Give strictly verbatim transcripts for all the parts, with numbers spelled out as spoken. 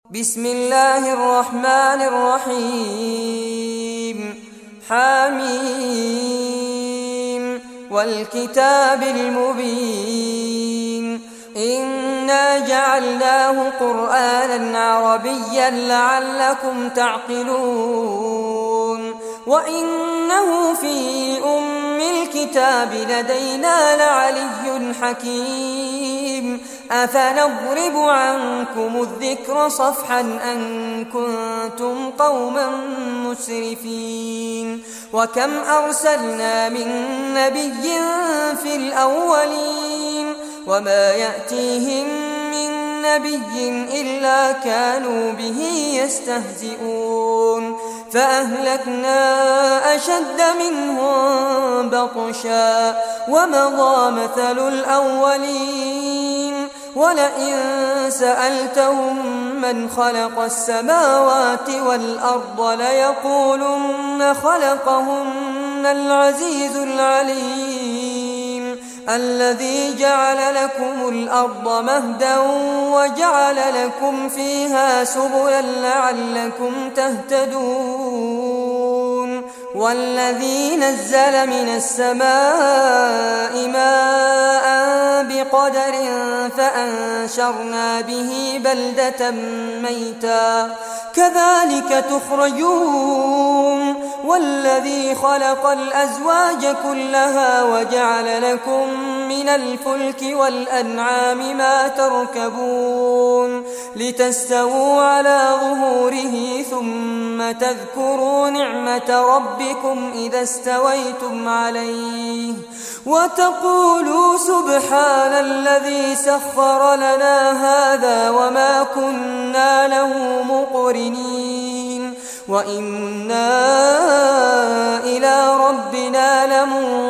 بسم الله الرحمن الرحيم حميم والكتاب المبين إنا جعلناه قرآنا عربيا لعلكم تعقلون وإنه في أم الكتاب لدينا لعلي حكيم أفنضرب عنكم الذكر صفحا أن كنتم قوما مسرفين وكم أرسلنا من نبي في الأولين وما يأتيهم من نبي إلا كانوا به يستهزئون فأهلكنا أشد منهم بطشا ومضى مثل الأولين ولئن سألتهم من خلق السماوات والأرض ليقولن خلقهن العزيز العليم الذي جعل لكم الأرض مهدا وجعل لكم فيها سبلا لعلكم تهتدون والذي نزل من السماء ماء بقدر فأنشرنا به بلدة ميتا كذلك تخرجون والذي خلق الأزواج كلها وجعل لكم من الفلك والأنعام ما تركبون لتستووا على ظهوره ثم تذكروا نعمة ربكم إذا استويتم عليه وتقولوا سبحان الذي سخر لنا هذا وما كنا له مقرنين وإنا إلى ربنا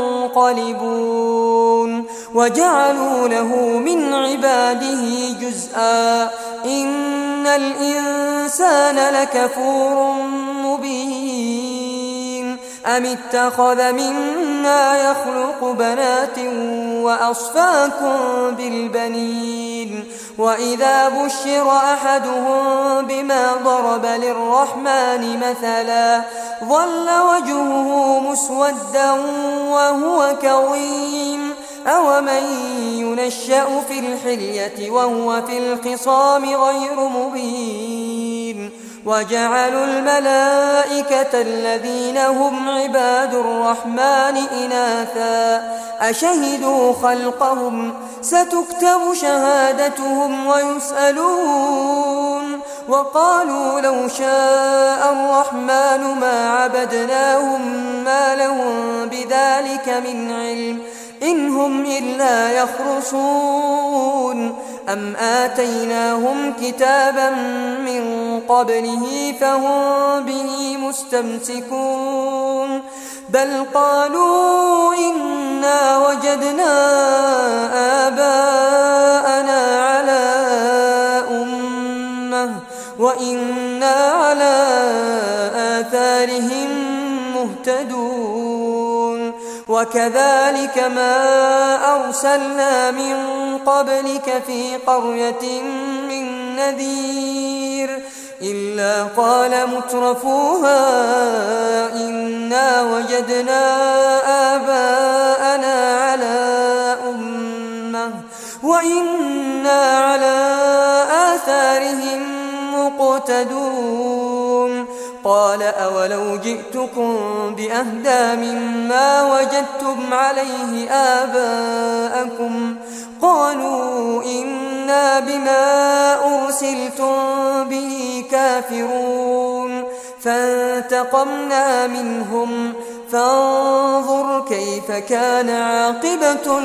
لمنقلبون وجعلوا له من عباده جزءا إن الإنسان لكفور مبين أم اتخذ مما يخلق بنات وأصفاكم بالبنين وإذا بشر أحدهم بما ضرب للرحمن مثلا ظل وجهه مسودا وهو كظيم أومن ينشأ في الحلية وهو في الخصام غير مبين وجعلوا الملائكة الذين هم عباد الرحمن إناثا أشهدوا خلقهم ستكتب شهادتهم ويسألون وقالوا لو شاء الرحمن ما عبدناهم ما لهم بذلك من علم إن هم إلا يخرصون أم آتيناهم كتابا من قبله فهم به مستمسكون بل قالوا إنا وجدنا آباءنا على أمة وإنا على آثارهم مهتدون وكذلك ما أرسلنا من قبلك في قرية من نذير إلا قال مترفوها إنا وجدنا آباءنا على أمة وإنا على آثارهم مقتدون قال أولو جئتكم بأهدى مما وجدتم عليه آباءكم قالوا إنا بما أرسلتم به كافرون فانتقمنا منهم فانظر كيف كان عاقبة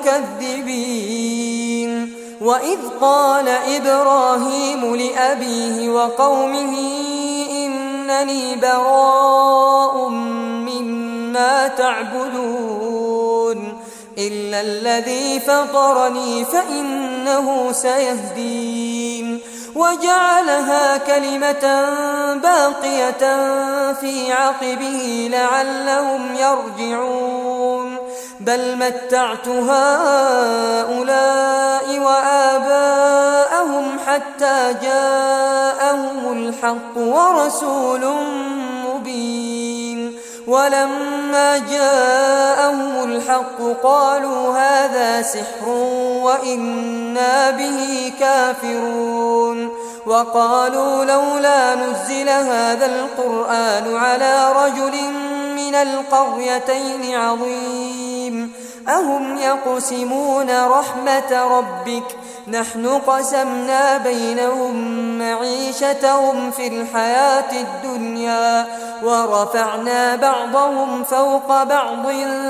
المكذبين وإذ قال إبراهيم لأبيه وقومه إنني براء مما تعبدون إلا الذي فطرني فإنه سيهدين وجعلها كلمة باقية في عقبه لعلهم يرجعون بل متعت هؤلاء وآباءهم حتى جاءهم الحق ورسول مبين. ولما جاءهم الحق قالوا هذا سحر وإنا به كافرون. وقالوا لولا نزل هذا القرآن على رجل من القريتين عظيم أهم يقسمون رحمة ربك نحن قسمنا بينهم معيشتهم في الحياة الدنيا ورفعنا بعضهم فوق بعض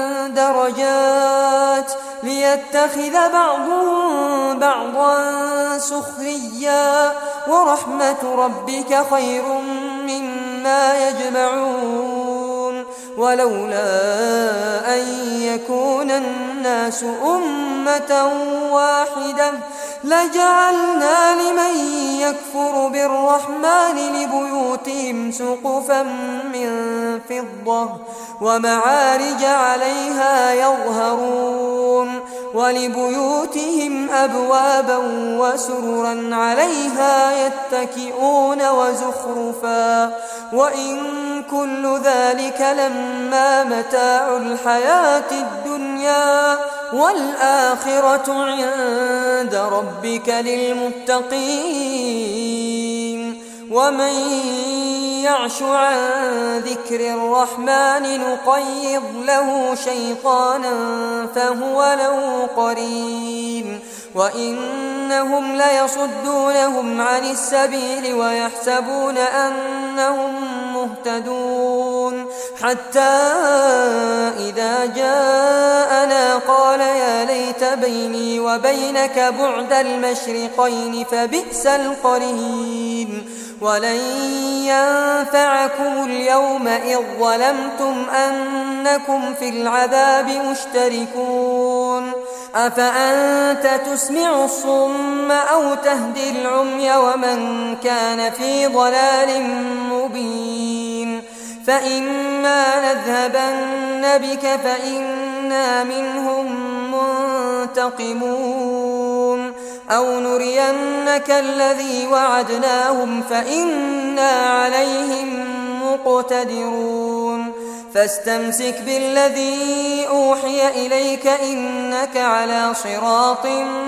درجات ليتخذ بعضهم بعضا سخريا ورحمة ربك خير مما يجمعون. ولولا أن يكون الناس أمة واحدة لجعلنا لمن يكفر بالرحمن لبيوتهم سقفا من فضة ومعارج عليها يظهرون ولبيوتهم أبوابا وسررا عليها يتكئون وزخرفا وإن كل ذلك لما متاع الحياة الدنيا والآخرة عند ربك للمتقين. ومن يعش عن ذكر الرحمن نقيض له شيطانا فهو له قرين وإنهم ليصدونهم عن السبيل ويحسبون أنهم مهتدون حتى إذا جاءنا قال يا ليت بيني وبينك بعد المشرقين فبئس القرين. ولن ينفعكم اليوم إذ ظلمتم أنكم في العذاب مشتركون. أفأنت تسمع الصم أو تهدي العمي ومن كان في ضلال مبين. فإما نذهبن بك فإنا منهم منتقمون أو نرينك الذي وعدناهم فإنا عليهم مقتدرون. فاستمسك بالذي أوحي إليك إنك على صراط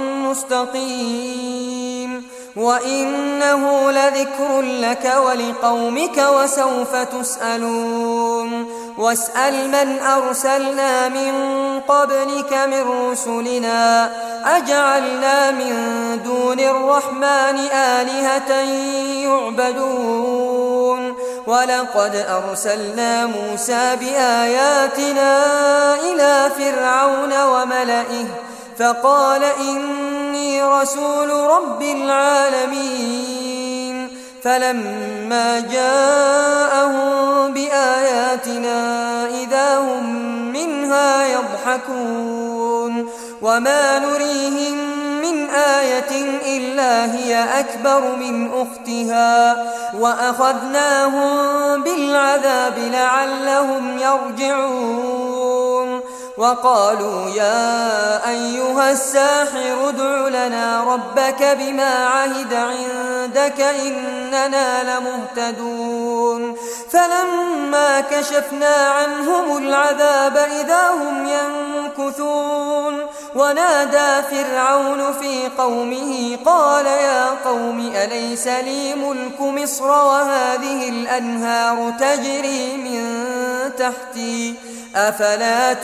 مستقيم وإنه لذكر لك ولقومك وسوف تسألون. واسأل من أرسلنا من قبلك من رسلنا أجعلنا من دون الرحمن آلهة يعبدون. ولقد أرسلنا موسى بآياتنا إلى فرعون وملئه فقال إني رسول رب العالمين. فلما جاءهم بآياتنا إذا هم منها يضحكون وما نريهم من آية إلا هي أكبر من أختها وأخذناهم بالعذاب لعلهم يرجعون. وقالوا يا أيها الساحر ادع لنا ربك بما عهد عندك إننا لمهتدون. فلما كشفنا عنهم العذاب إذا هم ينكثون. ونادى فرعون في قومه قال يا قوم أليس لي ملك مصر وهذه الأنهار تجري من تحتي أفلا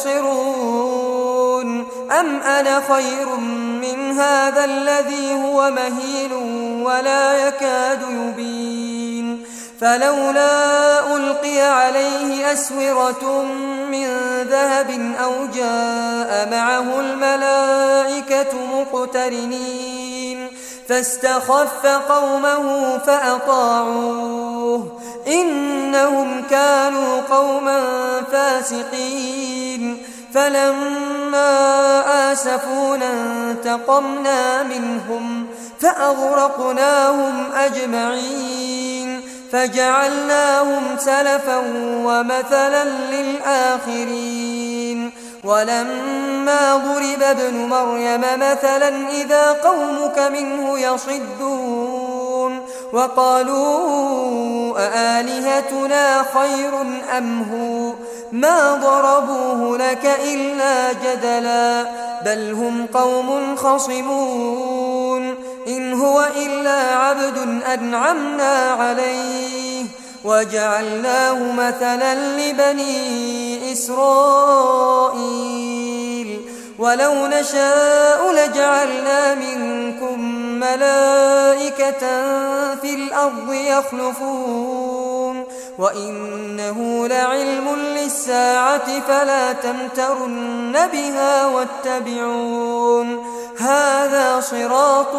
تبصرون أم أنا خير من هذا الذي هو مهين ولا يكاد يبين. فلولا ألقي عليه أسورة من ذهب أو جاء معه الملائكة مقترنين فاستخف قومه فأطاعوه إنهم كانوا قوما فاسقين. فلما آسفونا انتقمنا منهم فأغرقناهم أجمعين فجعلناهم سلفا ومثلا للآخرين. ولما ضرب ابن مريم مثلا إذا قومك منه يصدون وقالوا أآلهتنا خير أم هو ما ضربوه لك إلا جدلا بل هم قوم خصمون إن هو إلا عبد أنعمنا عليه وجعلناه مثلا لبني إسرائيل ولو نشاء لجعلنا منكم ملائكة في الأرض يخلفون وإنه لعلم للساعة فلا تمترن بها واتبعون هذا صراط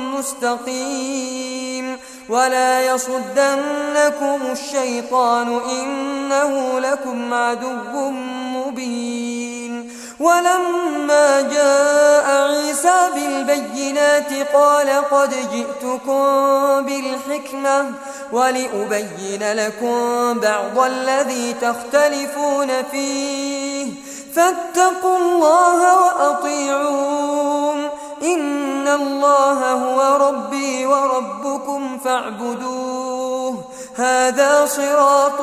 مستقيم ولا يصدنكم الشيطان إنه لكم عدو مبين ولما جاء عيسى بالبينات قال قد جئتكم بالحكمة ولأبين لكم بعض الذي تختلفون فيه فاتقوا الله وأطيعون إن الله هو ربي وربكم فاعبدوه هذا صراط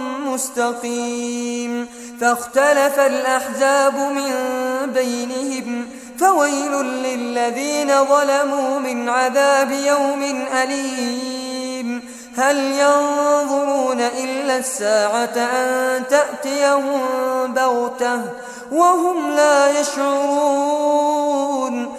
مستقيم فاختلف الأحزاب من بينهم فويل للذين ظلموا من عذاب يوم أليم هل ينظرون إلا الساعة أن تأتيهم بغتة وهم لا يشعرون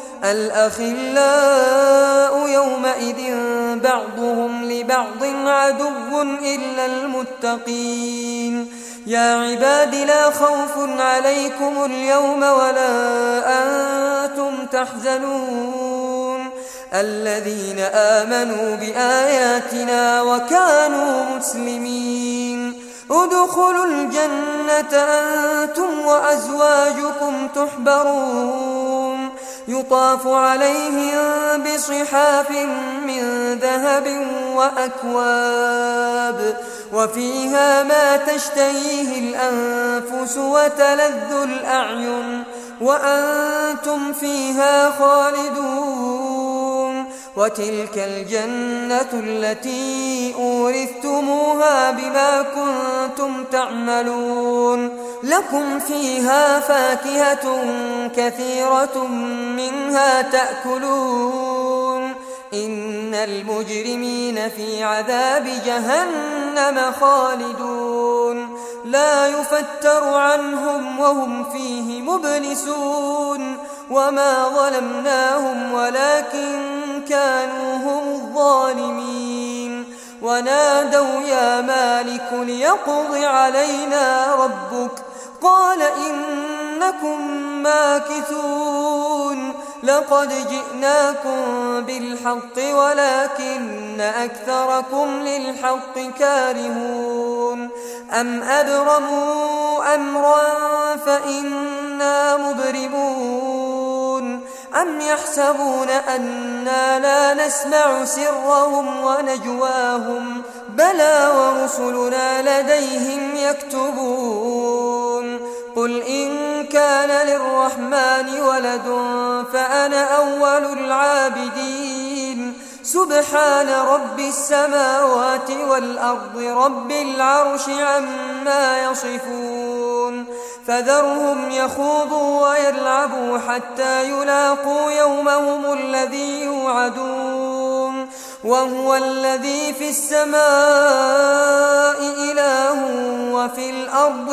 الأخلاء يومئذ بعضهم لبعض عدو إلا المتقين يا عباد لا خوف عليكم اليوم ولا أنتم تحزنون الذين آمنوا بآياتنا وكانوا مسلمين ادخلوا الجنة أنتم وأزواجكم تحبرون يطاف عليهم بصحاف من ذهب وأكواب وفيها ما تشتهيه الأنفس وتلذ الأعين وأنتم فيها خالدون وتلك الجنة التي أورثتموها بما كنتم تعملون لكم فيها فاكهة كثيرة منها تأكلون إن المجرمين في عذاب جهنم خالدون لا يفتر عنهم وهم فيه مبلسون وما ظلمناهم ولكن كانوا هم الظالمين ونادوا يا مالك ليقض علينا ربك قال إنكم ماكثون لقد جئناكم بالحق ولكن أكثركم للحق كارهون أم أبرموا أمرا فإنا مبرمون أم يحسبون أنا لا نسمع سرهم ونجواهم بلى ورسلنا لديهم يكتبون قل إن كان للرحمن ولد فأنا أول العابدين سبحان رب السماوات والأرض رب العرش عما يصفون فذرهم يخوضوا ويلعبوا حتى يلاقوا يومهم الذي يوعدون وهو الذي في السماء إله وفي الأرض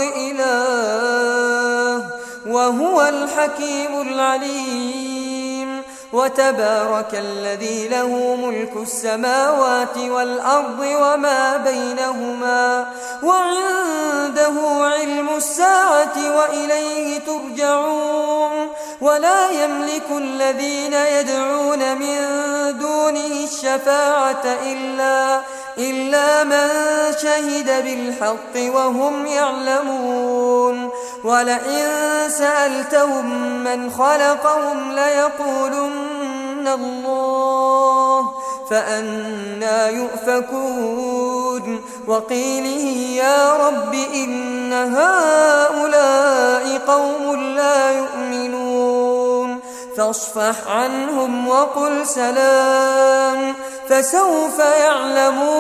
إله وهو الحكيم العليم وتبارك الذي له ملك السماوات والأرض وما بينهما وعنده علم الساعة وإليه ترجعون ولا يملك الذين يدعون من دونه الشفاعة إلا إلا من شهد بالحق وهم يعلمون ولئن سألتهم من خلقهم ليقولن الله فأنى يؤفكون وقيله يا رب إن هؤلاء قوم لا يؤمنون فاصفح عنهم وقل سلام فسوف يعلمون.